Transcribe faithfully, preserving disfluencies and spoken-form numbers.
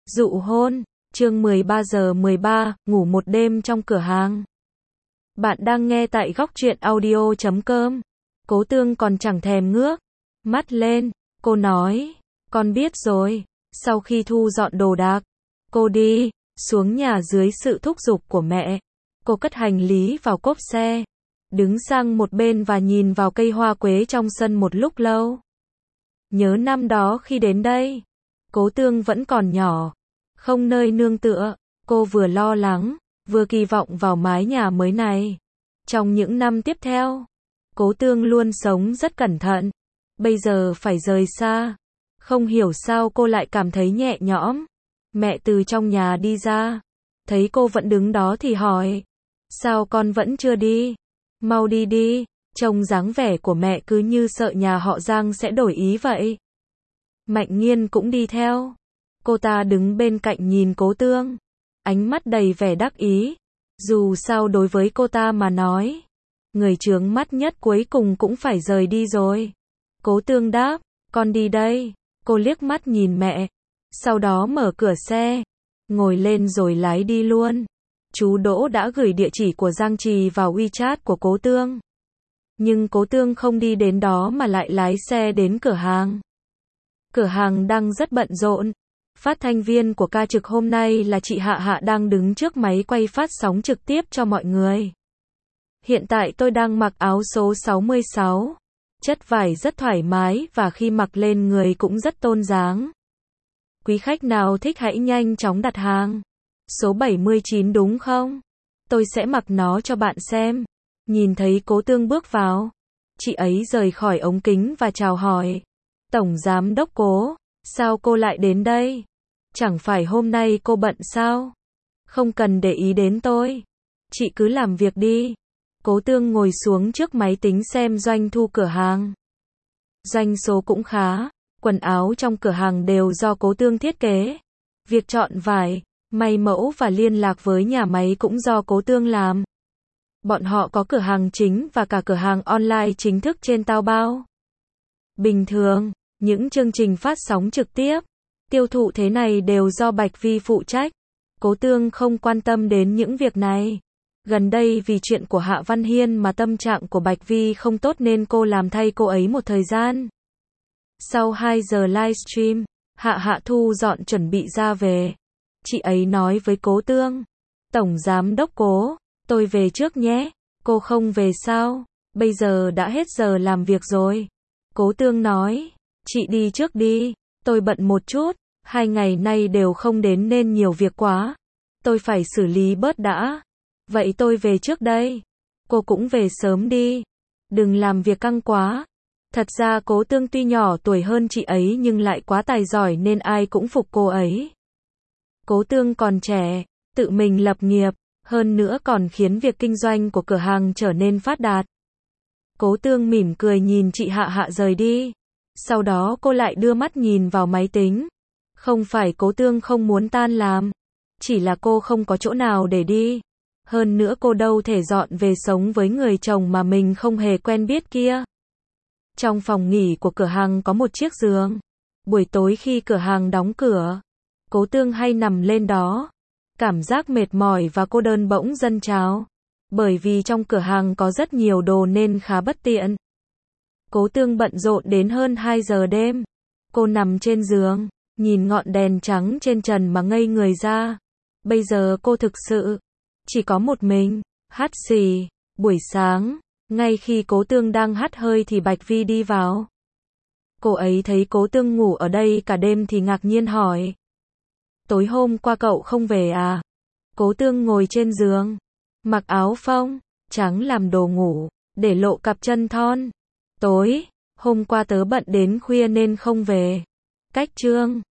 Dụ hôn, chương mười ba giờ mười ba, ngủ một đêm trong cửa hàng. Bạn đang nghe tại góc truyện audio chấm com. Cố Tương còn chẳng thèm ngước mắt lên, cô nói, con biết rồi. Sau khi thu dọn đồ đạc, cô đi xuống nhà dưới sự thúc giục của mẹ. Cô cất hành lý vào cốp xe, đứng sang một bên và nhìn vào cây hoa quế trong sân một lúc lâu. Nhớ năm đó khi đến đây, Cố Tương vẫn còn nhỏ, không nơi nương tựa, cô vừa lo lắng, vừa kỳ vọng vào mái nhà mới này. Trong những năm tiếp theo, Cố Tương luôn sống rất cẩn thận. Bây giờ phải rời xa, không hiểu sao cô lại cảm thấy nhẹ nhõm. Mẹ từ trong nhà đi ra, thấy cô vẫn đứng đó thì hỏi, sao con vẫn chưa đi? Mau đi đi. Trông dáng vẻ của mẹ cứ như sợ nhà họ Giang sẽ đổi ý vậy. Mạnh Nghiên cũng đi theo. Cô ta đứng bên cạnh nhìn Cố Tương, ánh mắt đầy vẻ đắc ý. Dù sao đối với cô ta mà nói, người chướng mắt nhất cuối cùng cũng phải rời đi rồi. Cố Tương đáp, con đi đây. Cô liếc mắt nhìn mẹ, sau đó mở cửa xe, ngồi lên rồi lái đi luôn. Chú Đỗ đã gửi địa chỉ của Giang Trì vào WeChat của Cố Tương. Nhưng Cố Tương không đi đến đó mà lại lái xe đến cửa hàng. Cửa hàng đang rất bận rộn. Phát thanh viên của ca trực hôm nay là chị Hạ Hạ đang đứng trước máy quay phát sóng trực tiếp cho mọi người. Hiện tại tôi đang mặc áo số sáu mươi sáu. Chất vải rất thoải mái và khi mặc lên người cũng rất tôn dáng. Quý khách nào thích hãy nhanh chóng đặt hàng. Số bảy mươi chín đúng không? Tôi sẽ mặc nó cho bạn xem. Nhìn thấy Cố Tương bước vào, chị ấy rời khỏi ống kính và chào hỏi. Tổng giám đốc Cố, sao cô lại đến đây? Chẳng phải hôm nay cô bận sao? Không cần để ý đến tôi. Chị cứ làm việc đi. Cố Tương ngồi xuống trước máy tính xem doanh thu cửa hàng. Doanh số cũng khá. Quần áo trong cửa hàng đều do Cố Tương thiết kế. Việc chọn vải, may mẫu và liên lạc với nhà máy cũng do Cố Tương làm. Bọn họ có cửa hàng chính và cả cửa hàng online chính thức trên Taobao. Bình thường, những chương trình phát sóng trực tiếp, tiêu thụ thế này đều do Bạch Vi phụ trách. Cố Tương không quan tâm đến những việc này. Gần đây vì chuyện của Hạ Văn Hiên mà tâm trạng của Bạch Vi không tốt nên cô làm thay cô ấy một thời gian. Sau hai giờ livestream, Hạ Hạ thu dọn chuẩn bị ra về. Chị ấy nói với Cố Tương, Tổng giám đốc Cố, tôi về trước nhé. Cô không về sao? Bây giờ đã hết giờ làm việc rồi. Cố Tương nói, chị đi trước đi, tôi bận một chút, hai ngày nay đều không đến nên nhiều việc quá. Tôi phải xử lý bớt đã. Vậy tôi về trước đây. Cô cũng về sớm đi. Đừng làm việc căng quá. Thật ra Cố Tương tuy nhỏ tuổi hơn chị ấy nhưng lại quá tài giỏi nên ai cũng phục cô ấy. Cố Tương còn trẻ, tự mình lập nghiệp, hơn nữa còn khiến việc kinh doanh của cửa hàng trở nên phát đạt. Cố Tương mỉm cười nhìn chị Hạ Hạ rời đi. Sau đó cô lại đưa mắt nhìn vào máy tính. Không phải Cố Tương không muốn tan làm, chỉ là cô không có chỗ nào để đi. Hơn nữa cô đâu thể dọn về sống với người chồng mà mình không hề quen biết kia. Trong phòng nghỉ của cửa hàng có một chiếc giường. Buổi tối khi cửa hàng đóng cửa, Cố Tương hay nằm lên đó. Cảm giác mệt mỏi và cô đơn bỗng dâng trào. Bởi vì trong cửa hàng có rất nhiều đồ nên khá bất tiện. Cố Tương bận rộn đến hơn hai giờ đêm. Cô nằm trên giường, nhìn ngọn đèn trắng trên trần mà ngây người ra. Bây giờ cô thực sự chỉ có một mình, hắt xì. Buổi sáng, ngay khi Cố Tương đang hắt hơi thì Bạch Vi đi vào. Cô ấy thấy Cố Tương ngủ ở đây cả đêm thì ngạc nhiên hỏi, tối hôm qua cậu không về à? Cố Tương ngồi trên giường, mặc áo phông trắng làm đồ ngủ, để lộ cặp chân thon. Tối hôm qua tớ bận đến khuya nên không về. Cách chương